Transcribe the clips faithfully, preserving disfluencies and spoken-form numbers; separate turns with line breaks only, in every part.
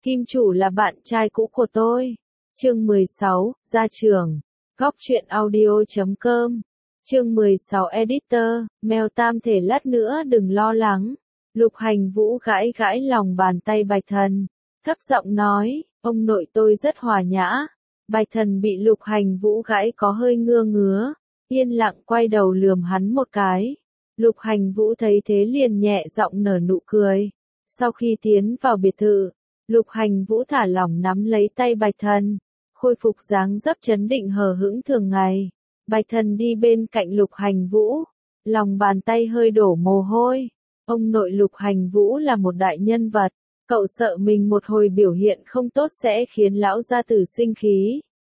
Kim chủ là bạn trai cũ của tôi. Chương mười sáu, ra trường. Góc truyện audio chấm com. Chương mười sáu Editor, mèo tam thể lát nữa đừng lo lắng. Lục Hành Vũ gãi gãi lòng bàn tay Bạch Thần, thấp giọng nói, ông nội tôi rất hòa nhã. Bạch Thần bị Lục Hành Vũ gãi có hơi ngưa ngứa, yên lặng quay đầu lườm hắn một cái. Lục Hành Vũ thấy thế liền nhẹ giọng nở nụ cười. Sau khi tiến vào biệt thự, Lục Hành Vũ thả lỏng nắm lấy tay Bạch Thần, khôi phục dáng dấp trấn định hờ hững thường ngày. Bạch Thần đi bên cạnh Lục Hành Vũ, lòng bàn tay hơi đổ mồ hôi. Ông nội Lục Hành Vũ là một đại nhân vật, cậu sợ mình một hồi biểu hiện không tốt sẽ khiến lão gia tử sinh khí.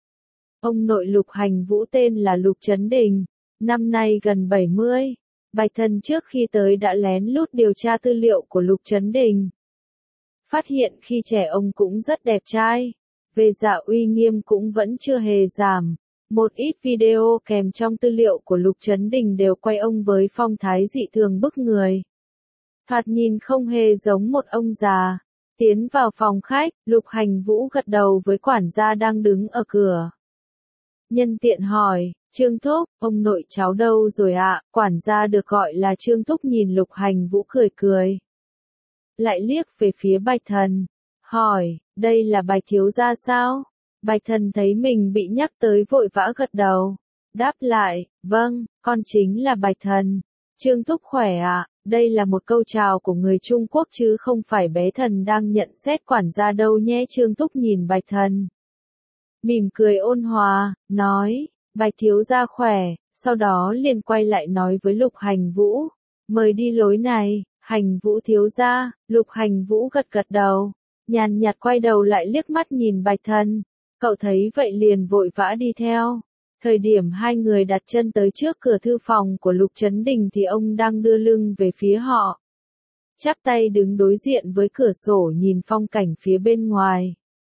Ông nội Lục Hành Vũ tên là Lục Chấn Đình, năm nay gần bảy mươi. Bạch Thần trước khi tới đã lén lút điều tra tư liệu của Lục Chấn Đình. Phát hiện khi trẻ ông cũng rất đẹp trai, về dạ uy nghiêm cũng vẫn chưa hề giảm. Một ít video kèm trong tư liệu của Lục Chấn Đình đều quay ông với phong thái dị thường bức người. Thoạt nhìn không hề giống một ông già. Tiến vào phòng khách, Lục Hành Vũ gật đầu với quản gia đang đứng ở cửa. Nhân tiện hỏi, Trương Thúc, ông nội cháu đâu rồi ạ? Quản gia được gọi là Trương Thúc nhìn Lục Hành Vũ cười cười. Lại liếc về phía Bạch Thần, hỏi, đây là Bạch thiếu gia sao? Bạch Thần thấy mình bị nhắc tới vội vã gật đầu. Đáp lại, vâng, con chính là Bạch Thần. Trương Thúc khỏe ạ, đây là một câu chào của người Trung Quốc chứ không phải bé Thần đang nhận xét quản gia đâu nhé. Trương Thúc nhìn Bạch Thần, mỉm cười ôn hòa, nói, Bạch thiếu gia khỏe, sau đó liền quay lại nói với Lục Hành Vũ, mời đi lối này. Hành Vũ thiếu gia. Lục Hành Vũ gật gật đầu, nhàn nhạt quay đầu lại liếc mắt nhìn Bạch Thần. Cậu thấy vậy liền vội vã đi theo. Thời điểm hai người đặt chân tới trước cửa thư phòng của Lục Chấn Đình thì ông đang đưa lưng về phía họ, chắp tay đứng đối diện với cửa sổ nhìn phong cảnh phía bên ngoài.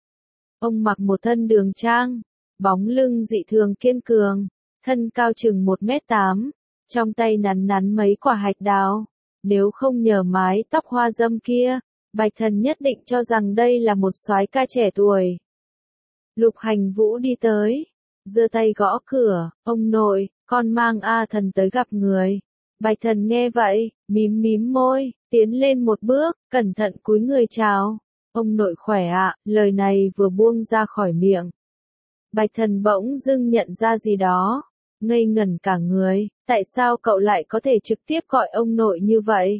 Ông mặc một thân đường trang, bóng lưng dị thường kiên cường, thân cao chừng một mét tám, trong tay nắn nắn mấy quả hạch đào. Nếu không nhờ mái tóc hoa dâm kia, Bạch Thần nhất định cho rằng đây là một soái ca trẻ tuổi. Lục Hành Vũ đi tới, giơ tay gõ cửa, ông nội, con mang A Thần tới gặp người. Bạch Thần nghe vậy, mím mím môi, tiến lên một bước, cẩn thận cúi người chào. Ông nội khỏe ạ. Lời này vừa buông ra khỏi miệng, Bạch Thần bỗng dưng nhận ra gì đó, ngây ngẩn cả người. Tại sao cậu lại có thể trực tiếp gọi ông nội như vậy?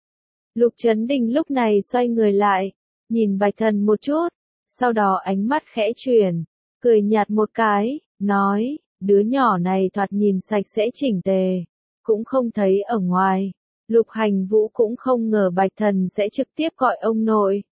Lục Chấn Đình lúc này xoay người lại, nhìn Bạch Thần một chút, sau đó ánh mắt khẽ chuyển, cười nhạt một cái, nói, đứa nhỏ này thoạt nhìn sạch sẽ chỉnh tề, cũng không thấy ở ngoài. Lục Hành Vũ cũng không ngờ Bạch Thần sẽ trực tiếp gọi ông nội.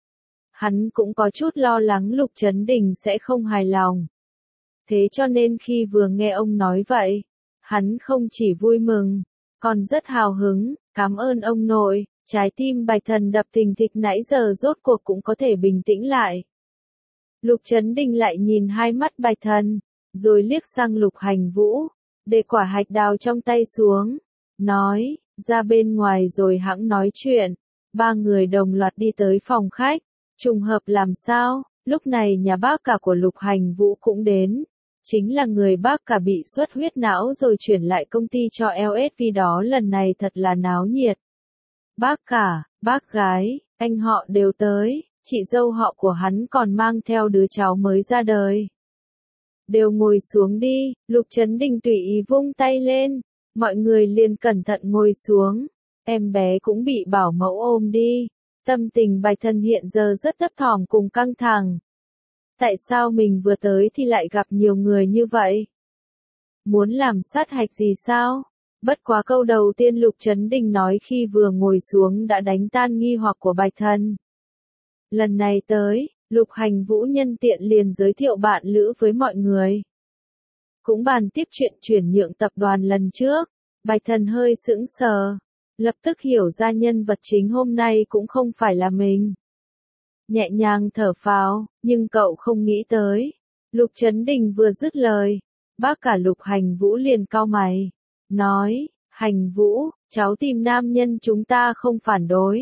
Hắn cũng có chút lo lắng Lục Chấn Đình sẽ không hài lòng. Thế cho nên khi vừa nghe ông nói vậy, hắn không chỉ vui mừng, còn rất hào hứng, cảm ơn ông nội. Trái tim Bạch Thần đập thình thịch nãy giờ rốt cuộc cũng có thể bình tĩnh lại. Lục Chấn Đình lại nhìn hai mắt Bạch Thần, rồi liếc sang Lục Hành Vũ, để quả hạch đào trong tay xuống, nói, ra bên ngoài rồi hẵng nói chuyện. Ba người đồng loạt đi tới phòng khách, trùng hợp làm sao, lúc này nhà bác cả của Lục Hành Vũ cũng đến. Chính là người bác cả bị xuất huyết não rồi chuyển lại công ty cho lờ ét vê đó. Lần này thật là náo nhiệt. Bác cả, bác gái, anh họ đều tới, chị dâu họ của hắn còn mang theo đứa cháu mới ra đời. Đều ngồi xuống đi. Lục Chấn Đình tùy ý vung tay lên, mọi người liền cẩn thận ngồi xuống. Em bé cũng bị bảo mẫu ôm đi. Tâm tình Bạch Thần hiện giờ rất thấp thỏm cùng căng thẳng. Tại sao mình vừa tới thì lại gặp nhiều người như vậy? Muốn làm sát hạch gì sao? Bất quá câu đầu tiên Lục Chấn Đình nói khi vừa ngồi xuống đã đánh tan nghi hoặc của Bạch Thần. Lần này tới, Lục Hành Vũ nhân tiện liền giới thiệu bạn lữ với mọi người. Cũng bàn tiếp chuyện chuyển nhượng tập đoàn lần trước. Bạch Thần hơi sững sờ, lập tức hiểu ra nhân vật chính hôm nay cũng không phải là mình. Nhẹ nhàng thở phào, nhưng cậu không nghĩ tới. Lục Chấn Đình vừa dứt lời, bác cả Lục Hành Vũ liền cau mày, nói, Hành Vũ, cháu tìm nam nhân chúng ta không phản đối.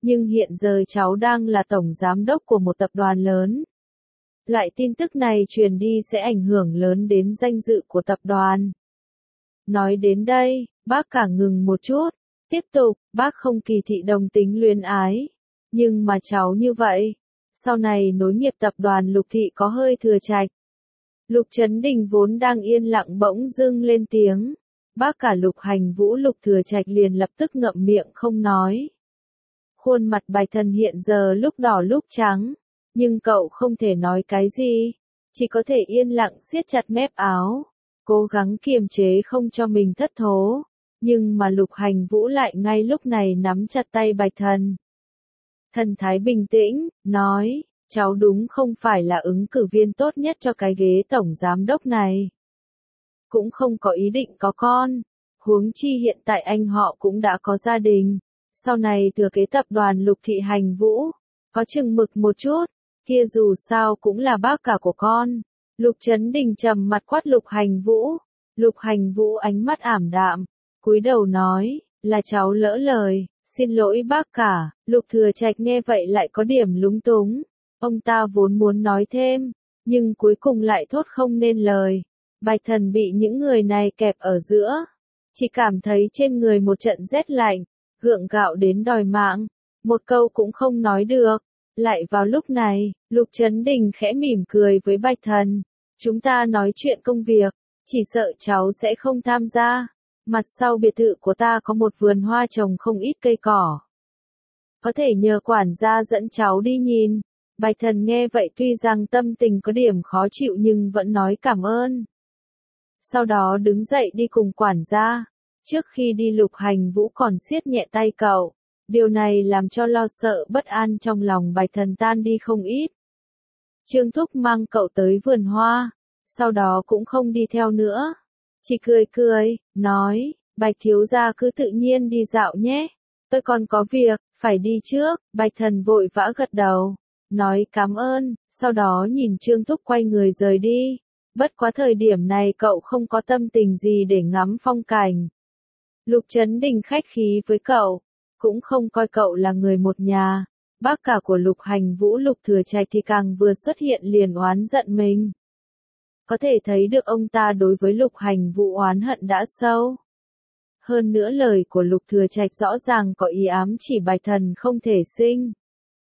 Nhưng hiện giờ cháu đang là tổng giám đốc của một tập đoàn lớn. Loại tin tức này truyền đi sẽ ảnh hưởng lớn đến danh dự của tập đoàn. Nói đến đây, bác cả ngừng một chút. Tiếp tục, bác không kỳ thị đồng tính luyến ái. Nhưng mà cháu như vậy, sau này nối nghiệp tập đoàn Lục Thị có hơi thừa trạch. Lục Chấn Đình vốn đang yên lặng bỗng dưng lên tiếng. Bác cả Lục Hành Vũ Lục Thừa Trạch liền lập tức ngậm miệng không nói. Khuôn mặt Bạch Thần hiện giờ lúc đỏ lúc trắng, nhưng cậu không thể nói cái gì, chỉ có thể yên lặng siết chặt mép áo, cố gắng kiềm chế không cho mình thất thố. Nhưng mà Lục Hành Vũ lại ngay lúc này nắm chặt tay Bạch Thần. Thần thái bình tĩnh, nói, cháu đúng không phải là ứng cử viên tốt nhất cho cái ghế tổng giám đốc này. Cũng không có ý định có con, huống chi hiện tại anh họ cũng đã có gia đình, sau này thừa kế tập đoàn Lục Thị Hành Vũ, có chừng mực một chút, kia dù sao cũng là bác cả của con. Lục Chấn Đình trầm mặt quát Lục Hành Vũ, Lục Hành Vũ ánh mắt ảm đạm, cúi đầu nói, là cháu lỡ lời, xin lỗi bác cả. Lục Thừa Trạch nghe vậy lại có điểm lúng túng, ông ta vốn muốn nói thêm, nhưng cuối cùng lại thốt không nên lời. Bạch Thần bị những người này kẹp ở giữa, chỉ cảm thấy trên người một trận rét lạnh, gượng gạo đến đòi mạng, một câu cũng không nói được. Lại vào lúc này, Lục Chấn Đình khẽ mỉm cười với Bạch Thần, chúng ta nói chuyện công việc, chỉ sợ cháu sẽ không tham gia. Mặt sau biệt thự của ta có một vườn hoa trồng không ít cây cỏ. Có thể nhờ quản gia dẫn cháu đi nhìn. Bạch Thần nghe vậy tuy rằng tâm tình có điểm khó chịu nhưng vẫn nói cảm ơn. Sau đó đứng dậy đi cùng quản gia. Trước khi đi Lục Hành Vũ còn siết nhẹ tay cậu. Điều này làm cho lo sợ bất an trong lòng Bạch Thần tan đi không ít. Trương Thúc mang cậu tới vườn hoa, sau đó cũng không đi theo nữa. Chỉ cười cười, nói, Bạch thiếu gia cứ tự nhiên đi dạo nhé, tôi còn có việc, phải đi trước. Bạch Thần vội vã gật đầu, nói cảm ơn, sau đó nhìn Trương Thúc quay người rời đi. Bất quá thời điểm này cậu không có tâm tình gì để ngắm phong cảnh. Lục Chấn Đình khách khí với cậu, cũng không coi cậu là người một nhà. Bác cả của Lục Hành Vũ Lục Thừa Trạch thì càng vừa xuất hiện liền oán giận mình. Có thể thấy được ông ta đối với Lục Hành Vũ oán hận đã sâu. Hơn nữa lời của Lục Thừa Trạch rõ ràng có ý ám chỉ Bạch Thần không thể sinh.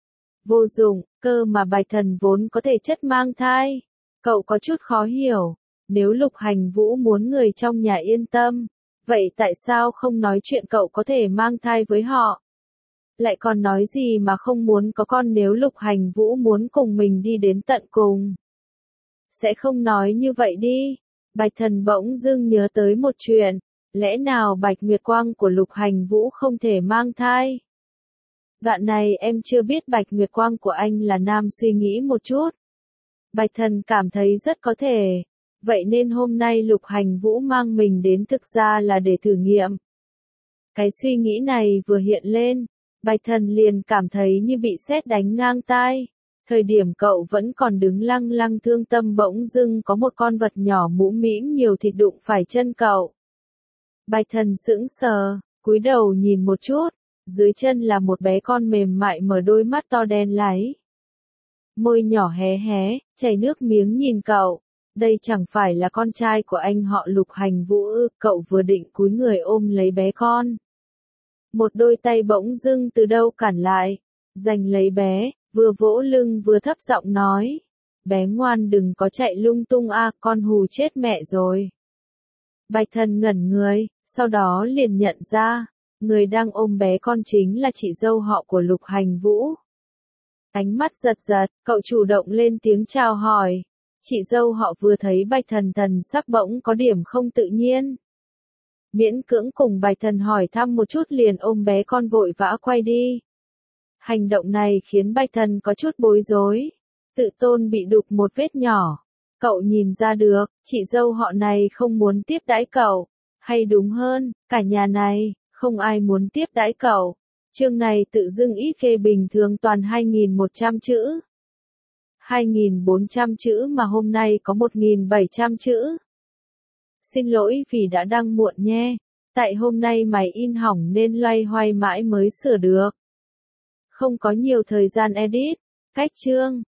Vô dụng, cơ mà Bạch Thần vốn có thể chất mang thai. Cậu có chút khó hiểu, nếu Lục Hành Vũ muốn người trong nhà yên tâm, vậy tại sao không nói chuyện cậu có thể mang thai với họ? Lại còn nói gì mà không muốn có con nếu Lục Hành Vũ muốn cùng mình đi đến tận cùng? Sẽ không nói như vậy đi. Bạch Thần bỗng dưng nhớ tới một chuyện, lẽ nào Bạch Nguyệt Quang của Lục Hành Vũ không thể mang thai? Đoạn này em chưa biết Bạch Nguyệt Quang của anh là nam, suy nghĩ một chút. Bạch Thần cảm thấy rất có thể, vậy nên hôm nay Lục Hành Vũ mang mình đến thực ra là để thử nghiệm. Cái suy nghĩ này vừa hiện lên, Bạch Thần liền cảm thấy như bị sét đánh ngang tai. Thời điểm cậu vẫn còn đứng lăng lăng thương tâm bỗng dưng có một con vật nhỏ mũm mĩm nhiều thịt đụng phải chân cậu. Bạch Thần sững sờ, cúi đầu nhìn một chút, dưới chân là một bé con mềm mại mở đôi mắt to đen láy. Môi nhỏ hé hé, chảy nước miếng nhìn cậu. Đây chẳng phải là con trai của anh họ Lục Hành Vũ ư? Cậu vừa định cúi người ôm lấy bé con. Một đôi tay bỗng dưng từ đâu cản lại, giành lấy bé, vừa vỗ lưng vừa thấp giọng nói. Bé ngoan đừng có chạy lung tung a, con hù chết mẹ rồi. Bạch Thần ngẩn người, sau đó liền nhận ra, người đang ôm bé con chính là chị dâu họ của Lục Hành Vũ. Ánh mắt giật giật, cậu chủ động lên tiếng chào hỏi. Chị dâu họ vừa thấy Bạch Thần thần sắc bỗng có điểm không tự nhiên. Miễn cưỡng cùng Bạch Thần hỏi thăm một chút liền ôm bé con vội vã quay đi. Hành động này khiến Bạch Thần có chút bối rối. Tự tôn bị đục một vết nhỏ. Cậu nhìn ra được, chị dâu họ này không muốn tiếp đãi cậu. Hay đúng hơn, cả nhà này, không ai muốn tiếp đãi cậu. Chương này tự dưng ít ghê, bình thường toàn hai nghìn một trăm chữ. hai nghìn bốn trăm chữ mà hôm nay có một nghìn bảy trăm chữ. Xin lỗi vì đã đăng muộn nhé. Tại hôm nay máy in hỏng nên loay hoay mãi mới sửa được. Không có nhiều thời gian edit. Cách chương